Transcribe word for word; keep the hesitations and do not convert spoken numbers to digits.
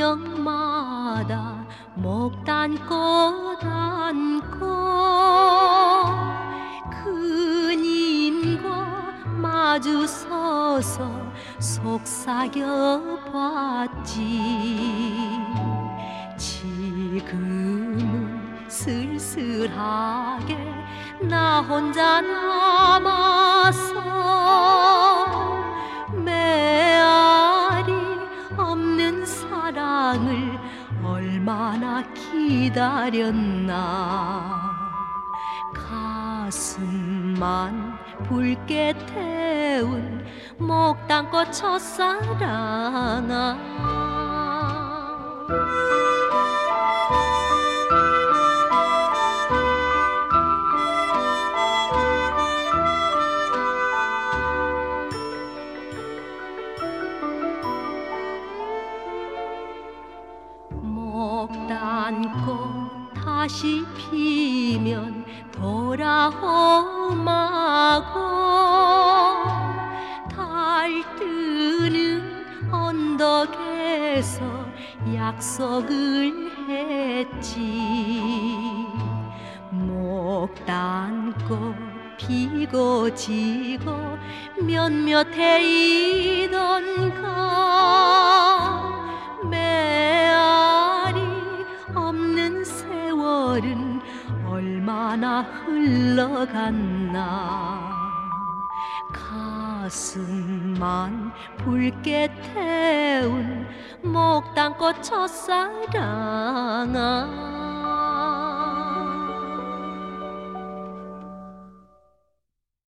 저녁마다 목단꽃 안고 그님과 마주 서서 속삭여 봤지. 지금은 쓸쓸하게 나 혼자 남아서 메아리 없는 사랑을 얼마나 기다렸나. 가슴만 붉게 태운 목단꽃 첫사랑아. 목단꽃 다시 피면 돌아오마고 달 뜨는 언덕에서 약속을 했지. 목단꽃 피고 지고 몇몇해이던가 메아리 없는 세월은 얼마나 흘러갔나. 가슴만 붉게 태운 목단꽃 첫사랑아.